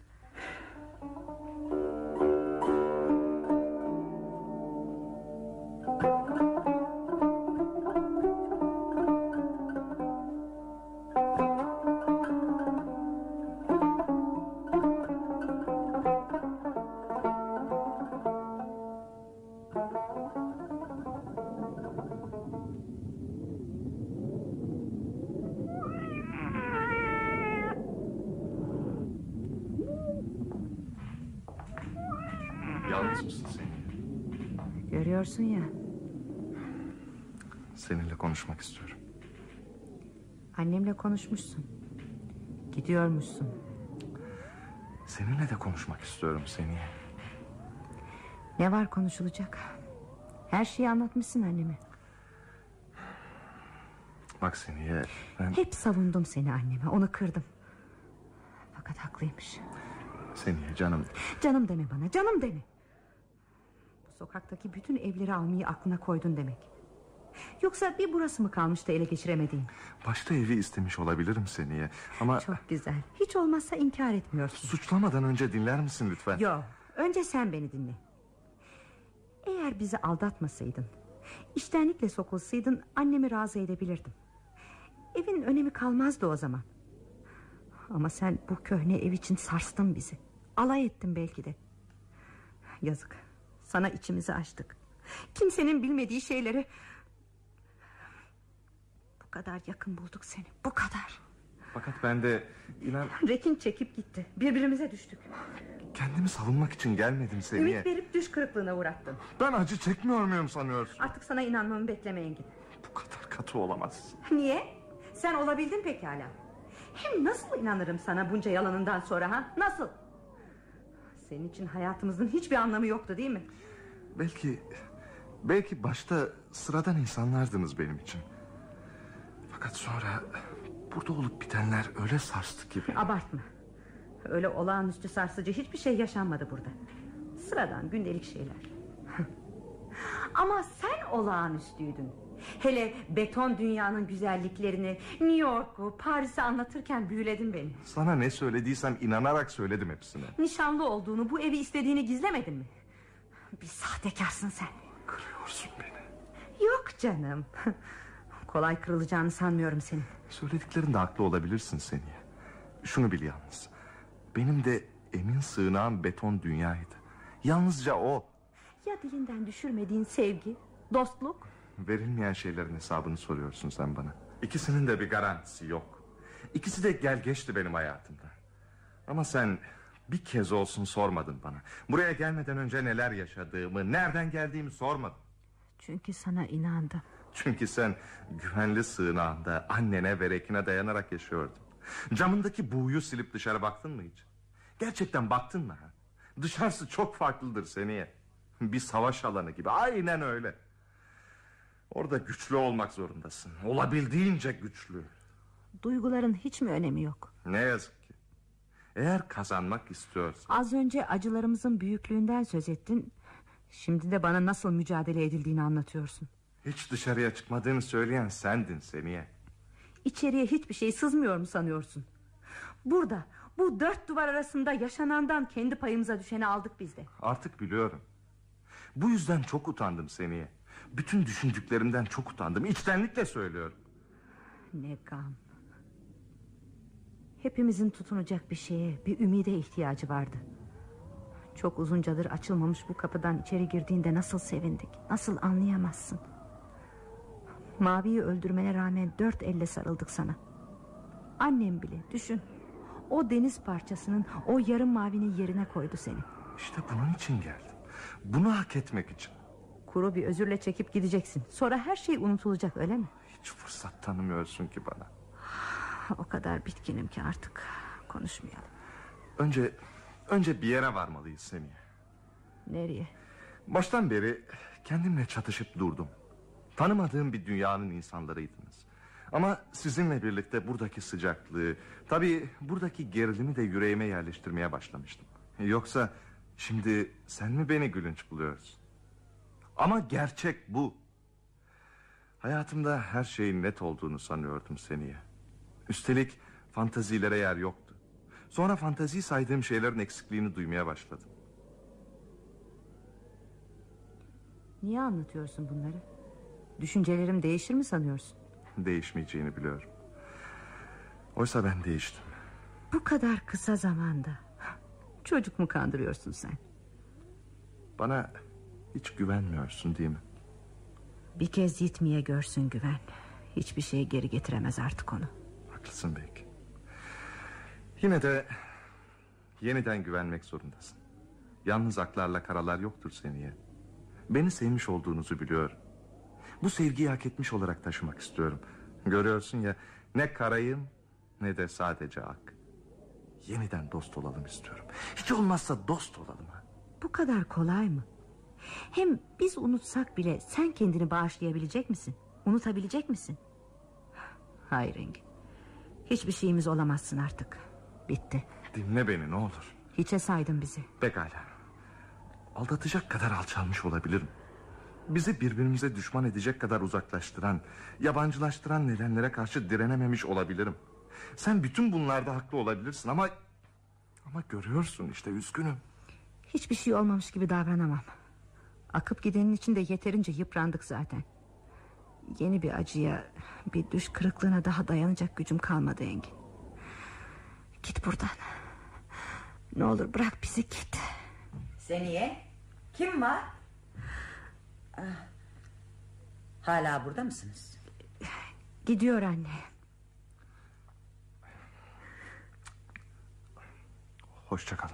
Yalnız mısın sen? Görüyorsun ya. Seninle konuşmak istiyorum. Annemle konuşmuşsun. Gidiyormuşsun. Seninle de konuşmak istiyorum Seniye. Ne var konuşulacak? Her şeyi anlatmışsın anneme. Bak Seniye, ben... Hep savundum seni anneme, onu kırdım. Fakat haklıymış. Seniye canım... Canım deme bana, canım deme. Bu sokaktaki bütün evleri almayı aklına koydun demek. Yoksa bir burası mı kalmıştı ele geçiremediğin? Başta evi istemiş olabilirim Seniye ama... Çok güzel, hiç olmazsa inkar etmiyorsun. Suçlamadan önce dinler misin lütfen? Yok, önce sen beni dinle. Eğer bizi aldatmasaydın, içtenlikle sokulsaydın, annemi razı edebilirdim. Evin önemi kalmazdı o zaman. Ama sen bu köhne ev için sarstın bizi. Alay ettin belki de. Yazık, sana içimizi açtık. Kimsenin bilmediği şeyleri... Bu kadar yakın bulduk seni, bu kadar. Fakat ben de inan... Rekin çekip gitti, birbirimize düştük. Kendimi savunmak için gelmedim Seniye. Ümit verip düş kırıklığına uğrattın. Ben acı çekmiyor muyum sanıyorsun? Artık sana inanmamı bekleme Engin. Bu kadar katı olamaz. Niye? Sen olabildin pekala. Hem nasıl inanırım sana bunca yalanından sonra, ha? Nasıl? Senin için hayatımızın hiçbir anlamı yoktu değil mi? Belki... Belki başta sıradan insanlardınız benim için. Fakat sonra... Burada olup bitenler öyle sarstı ki beni. Abartma. Öyle olağanüstü sarsıcı hiçbir şey yaşanmadı burada. Sıradan gündelik şeyler. Ama sen olağanüstüydün. Hele beton dünyanın güzelliklerini, New York'u, Paris'i anlatırken büyüledin beni. Sana ne söylediysem inanarak söyledim hepsine. Nişanlı olduğunu, bu evi istediğini gizlemedin mi? Bir sahtekarsın sen. Kırıyorsun beni. Yok canım. Kolay kırılacağını sanmıyorum senin. Söylediklerinde haklı olabilirsin Seniye. Şunu bil yalnız. Benim de emin sığınağım beton dünyaydı. Yalnızca o. Ya dilinden düşürmediğin sevgi, dostluk? Verilmeyen şeylerin hesabını soruyorsun sen bana. İkisinin de bir garantisi yok. İkisi de gel geçti benim hayatımda. Ama sen bir kez olsun sormadın bana. Buraya gelmeden önce neler yaşadığımı, nereden geldiğimi sormadın. Çünkü sana inandım. Çünkü sen güvenli sığınağında annene ve Rekin'e dayanarak yaşıyordun. Camındaki buğuyu silip dışarı baktın mı hiç? Gerçekten baktın mı? Ha? Dışarısı çok farklıdır Seniye. Bir savaş alanı gibi, aynen öyle. Orada güçlü olmak zorundasın. Olabildiğince güçlü. Duyguların hiç mi önemi yok? Ne yazık ki. Eğer kazanmak istiyorsan... Az önce acılarımızın büyüklüğünden söz ettin. Şimdi de bana nasıl mücadele edildiğini anlatıyorsun. Hiç dışarıya çıkmadığını söyleyen sendin Seniye. İçeriye hiçbir şey sızmıyor mu sanıyorsun? Burada, bu dört duvar arasında yaşanandan kendi payımıza düşeni aldık biz de. Artık biliyorum. Bu yüzden çok utandım Seniye. Bütün düşündüklerimden çok utandım. İçtenlikle söylüyorum. Ne gam. Hepimizin tutunacak bir şeye, bir ümide ihtiyacı vardı. Çok uzuncadır açılmamış bu kapıdan içeri girdiğinde nasıl sevindik, nasıl anlayamazsın. Mavi'yi öldürmene rağmen dört elle sarıldık sana. Annem bile, düşün, o deniz parçasının, o yarım mavinin yerine koydu seni. İşte bunun için geldim. Bunu hak etmek için. Kuru bir özürle çekip gideceksin. Sonra her şey unutulacak, öyle mi? Hiç fırsat tanımıyorsun ki bana. O kadar bitkinim ki artık konuşmayalım. Önce önce bir yere varmalıyız Seniye. Nereye? Baştan beri kendimle çatışıp durdum. Tanımadığım bir dünyanın insanlarıydınız. Ama sizinle birlikte buradaki sıcaklığı, tabii buradaki gerilimi de yüreğime yerleştirmeye başlamıştım. Yoksa şimdi sen mi beni gülünç buluyorsun? Ama gerçek bu. Hayatımda her şeyin net olduğunu sanıyordum Seniye. Üstelik fantazilere yer yoktu. Sonra fantazi saydığım şeylerin eksikliğini duymaya başladım. Niye anlatıyorsun bunları? Düşüncelerim değişir mi sanıyorsun? Değişmeyeceğini biliyorum. Oysa ben değiştim. Bu kadar kısa zamanda. Çocuk mu kandırıyorsun sen? Bana hiç güvenmiyorsun değil mi? Bir kez Yitmi'ye görsün güven. Hiçbir şey geri getiremez artık onu. Haklısın belki. Yine de yeniden güvenmek zorundasın. Yalnız aklarla karalar yoktur Seniye. Beni sevmiş olduğunuzu biliyorum. Bu sevgiyi hak etmiş olarak taşımak istiyorum. Görüyorsun ya, ne karayım ne de sadece ak. Yeniden dost olalım istiyorum. Hiç olmazsa dost olalım ha. Bu kadar kolay mı? Hem biz unutsak bile sen kendini bağışlayabilecek misin? Unutabilecek misin? Hayır Engin. Hiçbir şeyimiz olamazsın artık. Bitti. Dinle beni ne olur. Hiçe saydın bizi. Pekala. Aldatacak kadar alçalmış olabilirim. Bizi birbirimize düşman edecek kadar uzaklaştıran, yabancılaştıran nedenlere karşı direnememiş olabilirim. Sen bütün bunlarda haklı olabilirsin ama... Ama görüyorsun işte, üzgünüm. Hiçbir şey olmamış gibi davranamam. Akıp gidenin içinde yeterince yıprandık zaten. Yeni bir acıya, bir düş kırıklığına daha dayanacak gücüm kalmadı Engin. Git buradan. Ne olur bırak bizi, git. Seniye, kim var? Ah, hala burada mısınız? Gidiyor anne. Hoşça kalın.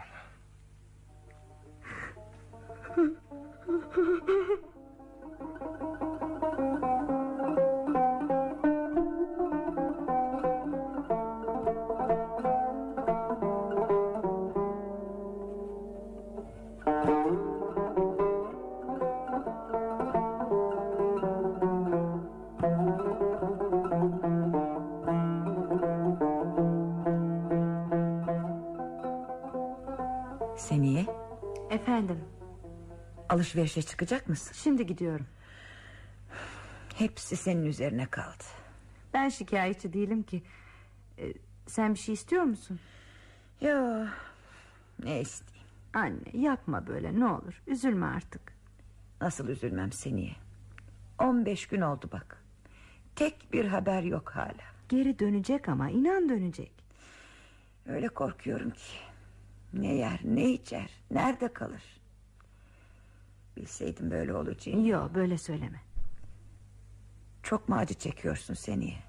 Seniye, Efendim, alışverişe çıkacak mısın? şimdi gidiyorum. Hepsi senin üzerine kaldı. Ben şikayetçi değilim ki. Ee, Sen bir şey istiyor musun? Yo, ne isteyeyim? Anne yapma böyle, ne olur. Üzülme artık. Nasıl üzülmem Seniye? On beş gün oldu bak. Tek bir haber yok hala. Geri dönecek ama, inan dönecek. Öyle korkuyorum ki. Ne yer, ne içer, nerede kalır? Bilseydim böyle olacağını. Yok, böyle söyleme. Çok mu acı çekiyorsun Seniye?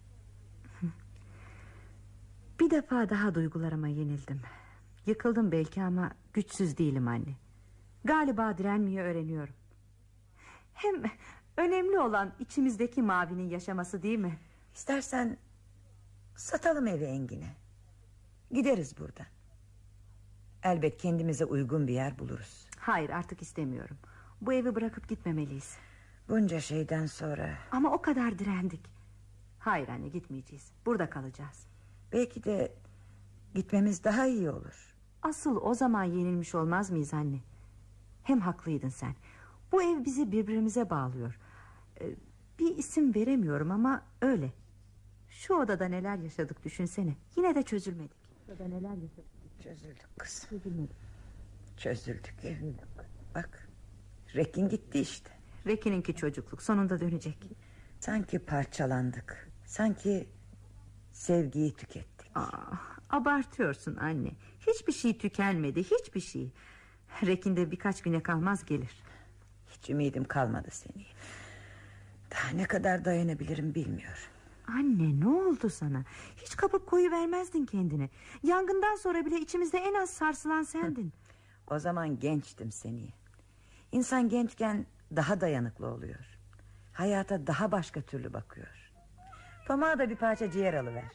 Bir defa daha duygularıma yenildim. Yıkıldım belki ama güçsüz değilim anne. Galiba direnmeyi öğreniyorum. Hem önemli olan içimizdeki Mavi'nin yaşaması değil mi? İstersen satalım evi Engin'e. Gideriz buradan. Elbet kendimize uygun bir yer buluruz. Hayır, artık istemiyorum. Bu evi bırakıp gitmemeliyiz. Bunca şeyden sonra. Ama o kadar direndik. Hayır anne, gitmeyeceğiz. Burada kalacağız. Belki de Gitmemiz daha iyi olur. Asıl o zaman yenilmiş olmaz mıyız anne? Hem haklıydın sen. Bu ev bizi birbirimize bağlıyor. Ee, bir isim veremiyorum ama öyle. Şu odada neler yaşadık düşünsene. Yine de çözülmedik. Odada neler yaşadık. Çözüldük kız. Çözülmedik. Çözüldük. Çözüldük. Bak, Rekin gitti işte. Rekin'inki çocukluk, sonunda dönecek. Sanki parçalandık. Sanki sevgiyi tükettik. Aa, abartıyorsun anne. Hiçbir şey tükenmedi, hiçbir şey. Rekin'de birkaç güne kalmaz gelir. Hiç ümidim kalmadı seni. Daha ne kadar dayanabilirim bilmiyorum. Anne, ne oldu sana? Hiç kapıp koyu vermezdin kendine. Yangından sonra bile içimizde en az sarsılan sendin. O zaman gençtim seni. İnsan gençken daha dayanıklı oluyor. Hayata daha başka türlü bakıyor. Tomağa da bir parça ciğer alıver.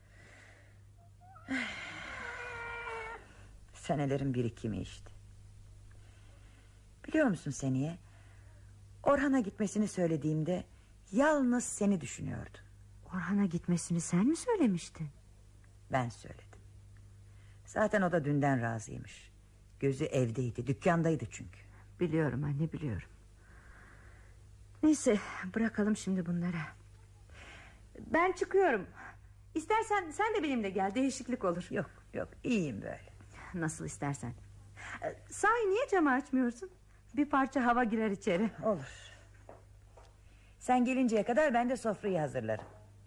Senelerin birikimi işte. Biliyor musun Seniye? Orhan'a gitmesini söylediğimde yalnız seni düşünüyordum. Orhan'a gitmesini sen mi söylemiştin? Ben söyledim. Zaten o da dünden razıymış. Gözü evdeydi, dükkandaydı çünkü. Biliyorum anne, biliyorum. Neyse, bırakalım şimdi bunları. Ben çıkıyorum. İstersen sen de benimle gel, değişiklik olur. Yok yok, iyiyim böyle. Nasıl istersen. Sahi niye camı açmıyorsun? Bir parça hava girer içeri. Olur. Sen gelinceye kadar ben de sofrayı hazırlarım.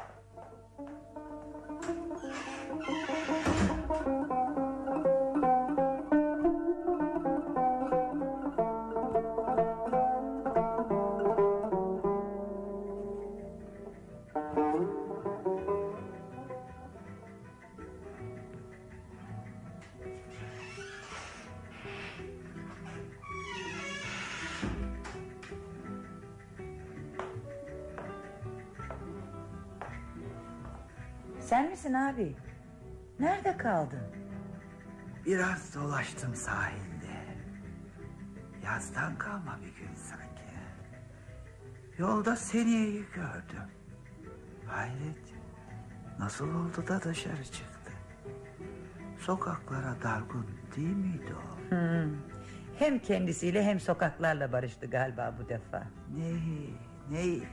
Sen misin abi? Nerede kaldın? Biraz dolaştım sahilde. Yazdan kalma bir gün sanki. Yolda Seniye'yi gördüm. Hayret. Nasıl oldu da dışarı çıktı? Sokaklara dargın değil miydi o? Hmm. Hem kendisiyle hem sokaklarla barıştı galiba bu defa. Neyi? Neyi?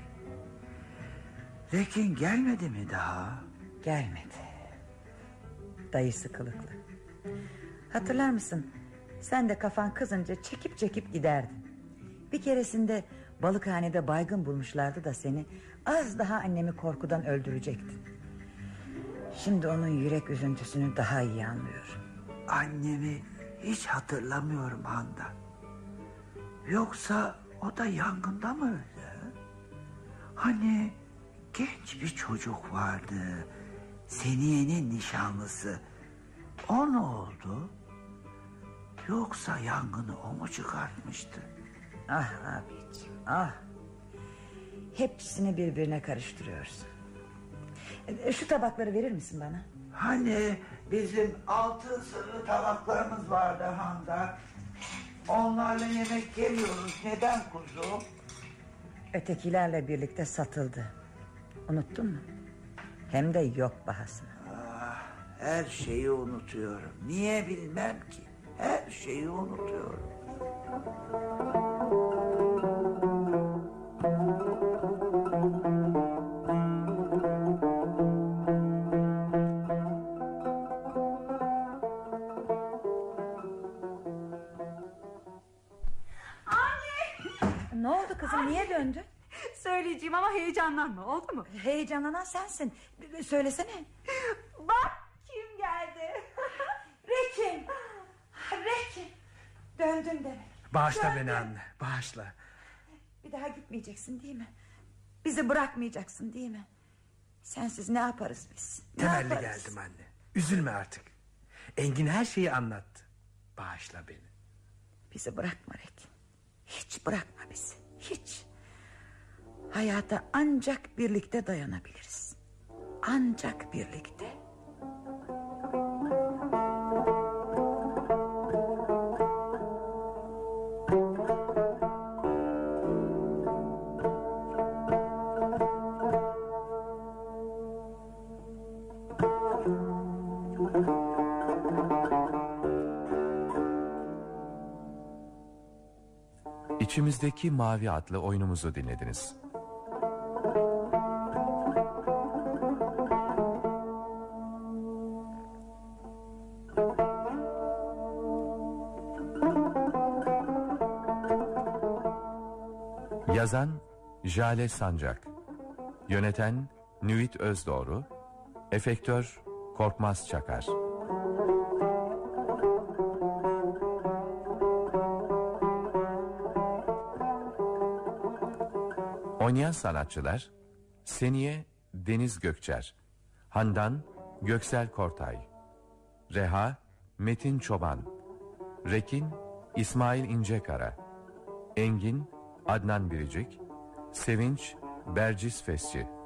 Rekin gelmedi mi daha? Gelmedi. Dayısı kılıklı. Hatırlar mısın? Sen de kafan kızınca çekip çekip giderdin. Bir keresinde balıkhanede baygın bulmuşlardı da seni. Az daha annemi korkudan öldürecektin. Şimdi onun yürek üzüntüsünü daha iyi anlıyorum. Annemi hiç hatırlamıyorum Handan. Yoksa o da yangında mı öldü? Hani genç bir çocuk vardı, Seniye'nin nişanlısı. O ne oldu? Yoksa yangını o mu çıkartmıştı? Ah abiciğim, ah. Hepsini birbirine karıştırıyorsun. Şu tabakları verir misin bana? Hani bizim altın sırrı tabaklarımız vardı Handan. Onlarla yemek yemiyoruz. Neden kuzum? Ötekilerle birlikte satıldı. Unuttun mu? Hem de yok bahasına. Ah, her şeyi unutuyorum. Niye bilmem ki. Her şeyi unutuyorum. Ne oldu kızım, niye döndün? Söyleyeceğim ama heyecanlanma, oldu mu? Heyecanlanan sensin. Söylesene. Bak kim geldi. Rekin. Rekin. Döndün demek. Bağışla Döndün. beni anne, bağışla. Bir daha gitmeyeceksin değil mi? Bizi bırakmayacaksın değil mi? Sensiz ne yaparız biz? Ne Temelli yaparız? geldim anne. Üzülme artık. Engin her şeyi anlattı. Bağışla beni. Bizi bırakma Rekin. Hiç bırakma bizi. Hiç. Hayata ancak birlikte dayanabiliriz. Ancak birlikte. İçimizdeki Mavi adlı oyunumuzu dinlediniz. Yazan Jale Sancak, yöneten Nüvit Özdoğru, efektör Korkmaz Çakar. Oynayan sanatçılar: Seniye Deniz Gökçer, Handan Göksel Kortay, Reha Metin Çoban, Rekin İsmail İncekara, Engin Adnan Biricik, Sevinç Bercis Fesçi.